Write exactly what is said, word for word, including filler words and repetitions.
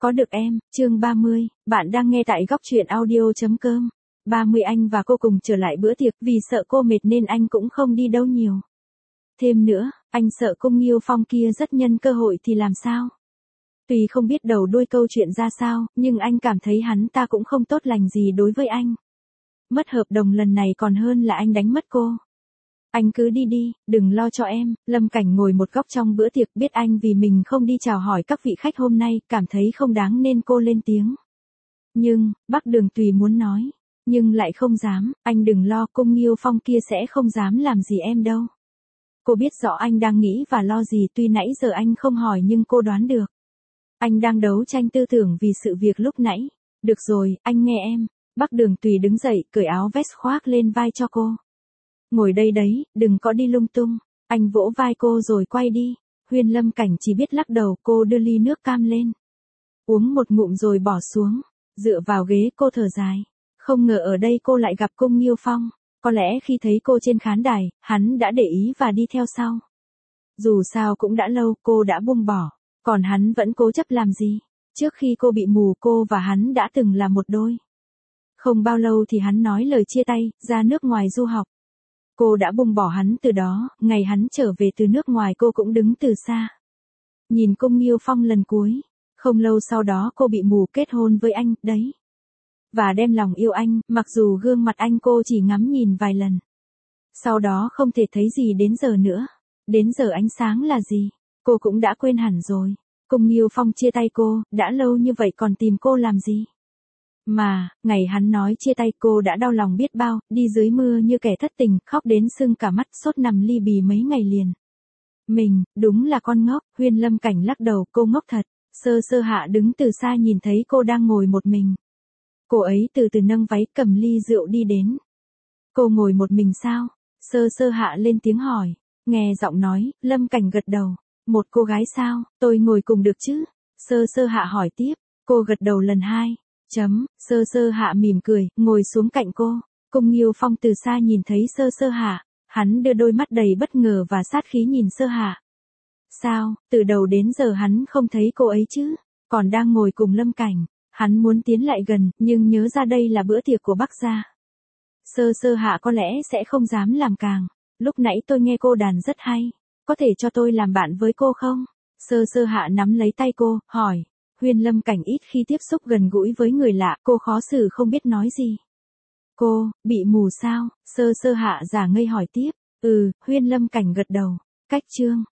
Có được em, chương ba mươi, bạn đang nghe tại góc truyện audio.com. ba mươi anh và cô cùng trở lại bữa tiệc, vì sợ cô mệt nên anh cũng không đi đâu nhiều. Thêm nữa, anh sợ Cung Nghiêu Phong kia rất nhân cơ hội thì làm sao? Tuy không biết đầu đuôi câu chuyện ra sao, nhưng anh cảm thấy hắn ta cũng không tốt lành gì đối với anh. Mất hợp đồng lần này còn hơn là anh đánh mất cô. Anh cứ đi đi, đừng lo cho em. Lâm Cảnh ngồi một góc trong bữa tiệc, biết anh vì mình không đi chào hỏi các vị khách hôm nay, cảm thấy không đáng nên cô lên tiếng. Nhưng, Bắc Đường Tùy muốn nói, nhưng lại không dám. Anh đừng lo, Cung Nghiêu Phong kia sẽ không dám làm gì em đâu. Cô biết rõ anh đang nghĩ và lo gì, tuy nãy giờ anh không hỏi nhưng cô đoán được. Anh đang đấu tranh tư tưởng vì sự việc lúc nãy. Được rồi, anh nghe em. Bắc Đường Tùy đứng dậy, cởi áo vest khoác lên vai cho cô. Ngồi đây đấy, đừng có đi lung tung. Anh vỗ vai cô rồi quay đi. Huyên Lâm Cảnh chỉ biết lắc đầu. Cô đưa ly nước cam lên, uống một ngụm rồi bỏ xuống. Dựa vào ghế cô thở dài. Không ngờ ở đây cô lại gặp Cung Nghiêu Phong. Có lẽ khi thấy cô trên khán đài, hắn đã để ý và đi theo sau. Dù sao cũng đã lâu cô đã buông bỏ. Còn hắn vẫn cố chấp làm gì? Trước khi cô bị mù, cô và hắn đã từng là một đôi. Không bao lâu thì hắn nói lời chia tay, ra nước ngoài du học. Cô đã buông bỏ hắn từ đó, ngày hắn trở về từ nước ngoài cô cũng đứng từ xa. Nhìn Cung Nghiêu Phong lần cuối. Không lâu sau đó cô bị mù, kết hôn với anh, đấy. Và đem lòng yêu anh, mặc dù gương mặt anh cô chỉ ngắm nhìn vài lần. Sau đó không thể thấy gì đến giờ nữa. Đến giờ ánh sáng là gì? Cô cũng đã quên hẳn rồi. Cung Nghiêu Phong chia tay cô, đã lâu như vậy còn tìm cô làm gì? Mà, ngày hắn nói chia tay cô đã đau lòng biết bao, đi dưới mưa như kẻ thất tình, khóc đến sưng cả mắt, sốt nằm ly bì mấy ngày liền. Mình, đúng là con ngốc. Huyên Lâm Cảnh lắc đầu, cô ngốc thật. Sơ Sơ Hạ đứng từ xa nhìn thấy cô đang ngồi một mình. Cô ấy từ từ nâng váy, cầm ly rượu đi đến. Cô ngồi một mình sao? Sơ Sơ Hạ lên tiếng hỏi. Nghe giọng nói, Lâm Cảnh gật đầu. Một cô gái sao, tôi ngồi cùng được chứ? Sơ Sơ Hạ hỏi tiếp. Cô gật đầu lần hai. Chấm, Sơ Sơ Hạ mỉm cười, ngồi xuống cạnh cô. Cung Nghiêu Phong từ xa nhìn thấy Sơ Sơ Hạ. Hắn đưa đôi mắt đầy bất ngờ và sát khí nhìn Sơ Hạ. Sao, từ đầu đến giờ hắn không thấy cô ấy chứ? Còn đang ngồi cùng Lâm Cảnh. Hắn muốn tiến lại gần, nhưng nhớ ra đây là bữa tiệc của Bắc gia. Sơ Sơ Hạ có lẽ sẽ không dám làm càng. Lúc nãy tôi nghe cô đàn rất hay. Có thể cho tôi làm bạn với cô không? Sơ Sơ Hạ nắm lấy tay cô, hỏi. Huyên Lâm Cảnh ít khi tiếp xúc gần gũi với người lạ, cô khó xử không biết nói gì. Cô, bị mù sao? Sơ Sơ Hạ giả ngây hỏi tiếp. Ừ, Huyên Lâm Cảnh gật đầu. Cách chương.